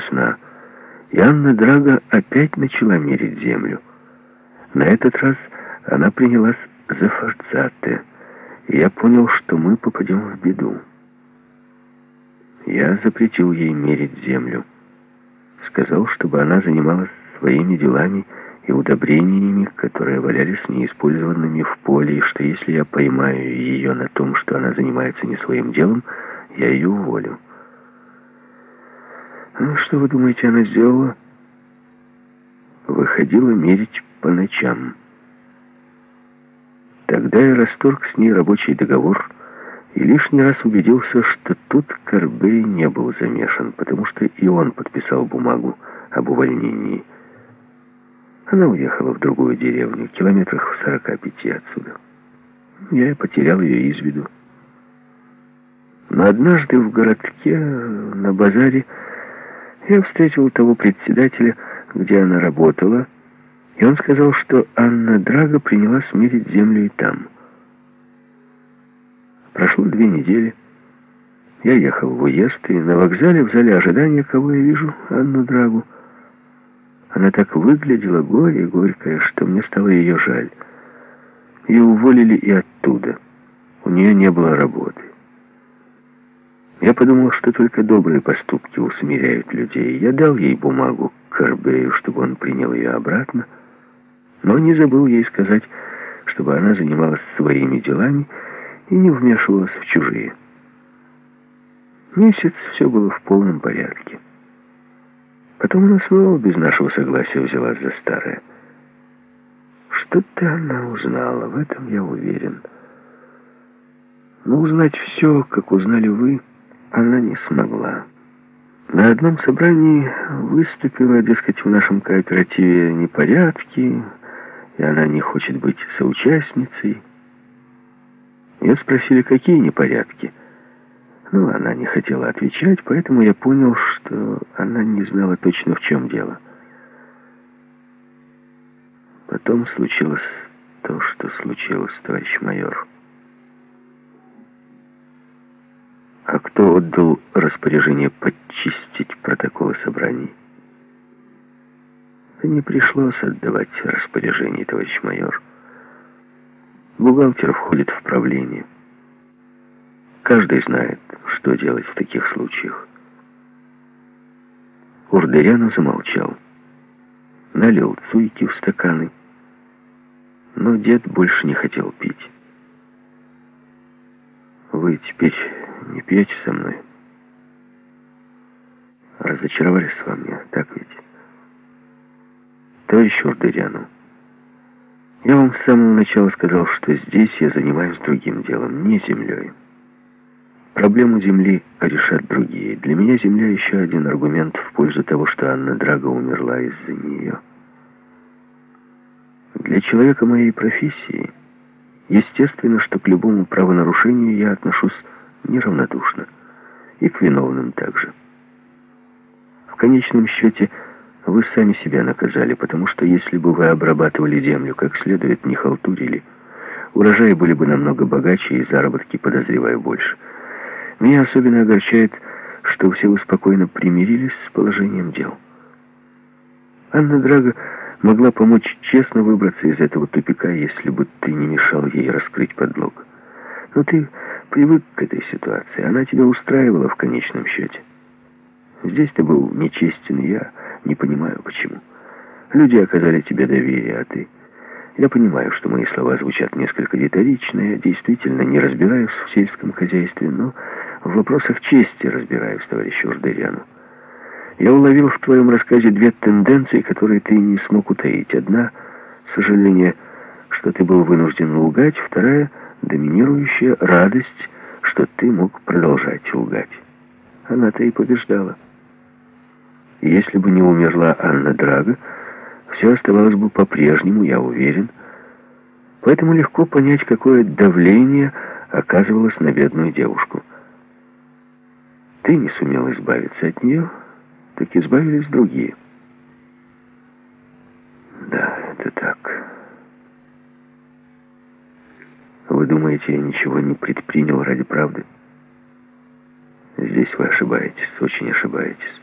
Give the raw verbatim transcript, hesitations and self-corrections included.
весна, и Анна Драго опять начала мерить землю. На этот раз она принялась за форцате, и я понял, что мы попадем в беду. Я запретил ей мерить землю. Сказал, чтобы она занималась своими делами и удобрениями, которые валялись неиспользованными в поле, и что если я поймаю ее на том, что она занимается не своим делом, я ее уволю. Ну, что вы думаете, она сделала? Выходила мерить по ночам. Тогда я расторг с ней рабочий договор и лишний раз убедился, что тут Корбей не был замешан, потому что и он подписал бумагу об увольнении. Она уехала в другую деревню, километрах в сорока пяти отсюда. Я потерял ее из виду. Но однажды в городке, на базаре, я встретил того председателя, где она работала, и он сказал, что Анна Драго принялась мерить землю и там. Прошло две недели. Я ехал в уезд, и на вокзале, в зале ожидания, кого я вижу? Анну Драгу. Она так выглядела горе горькая, что мне стало ее жаль. Ее уволили и оттуда. У нее не было работы. Я подумал, что только добрые поступки усмиряют людей. Я дал ей бумагу к Корбею, чтобы он принял ее обратно, но не забыл ей сказать, чтобы она занималась своими делами и не вмешивалась в чужие. Месяц все было в полном порядке. Потом она снова без нашего согласия взялась за старое. Что-то она узнала, в этом я уверен. Но узнать все, как узнали вы, она не смогла. На одном собрании выступила, дескать, в нашем кооперативе непорядки, и она не хочет быть соучастницей. Ее спросили, какие непорядки. Ну, она не хотела отвечать, поэтому я понял, что она не знала точно, в чем дело. Потом случилось то, что случилось, товарищ майор. А кто отдал распоряжение подчистить протоколы собраний? Да не пришлось отдавать распоряжение, товарищ майор. Бухгалтер входит в правление. Каждый знает, что делать в таких случаях. Урдеряну замолчал. Налил цуйки в стаканы. Но дед больше не хотел пить. Вы теперь не пьете со мной? Разочаровались во мне, так ведь? Товарищ Урдеряну, я вам с самого начала сказал, что здесь я занимаюсь другим делом, не землей. Проблему земли решат другие. Для меня земля еще один аргумент в пользу того, что Анна Драго умерла из-за нее. Для человека моей профессии естественно, что к любому правонарушению я отношусь неравнодушно. И к виновным также. В конечном счете, вы сами себя наказали, потому что если бы вы обрабатывали землю как следует, не халтурили, урожаи были бы намного богаче и заработки, подозреваю, больше. Меня особенно огорчает, что все вы спокойно примирились с положением дел. Анна Драго могла помочь честно выбраться из этого тупика, если бы ты не мешал ей раскрыть подлог. Но ты привык к этой ситуации, она тебя устраивала в конечном счете. Здесь ты был нечестен, и я не понимаю, почему. Люди оказали тебе доверие, а ты... Я понимаю, что мои слова звучат несколько риторично, я действительно не разбираюсь в сельском хозяйстве, но в вопросах чести разбираюсь, товарищ Урдеряну. Я уловил в твоем рассказе две тенденции, которые ты не смог утаить. Одна — сожаление, что ты был вынужден лгать. Вторая — доминирующая радость, что ты мог продолжать лгать. Она-то и побеждала. И если бы не умерла Анна Драго, все оставалось бы по-прежнему, я уверен. Поэтому легко понять, какое давление оказывалось на бедную девушку. Ты не сумел избавиться от нее, так избавились другие. Да, это так. Вы думаете, я ничего не предпринял ради правды? Здесь вы ошибаетесь, очень ошибаетесь.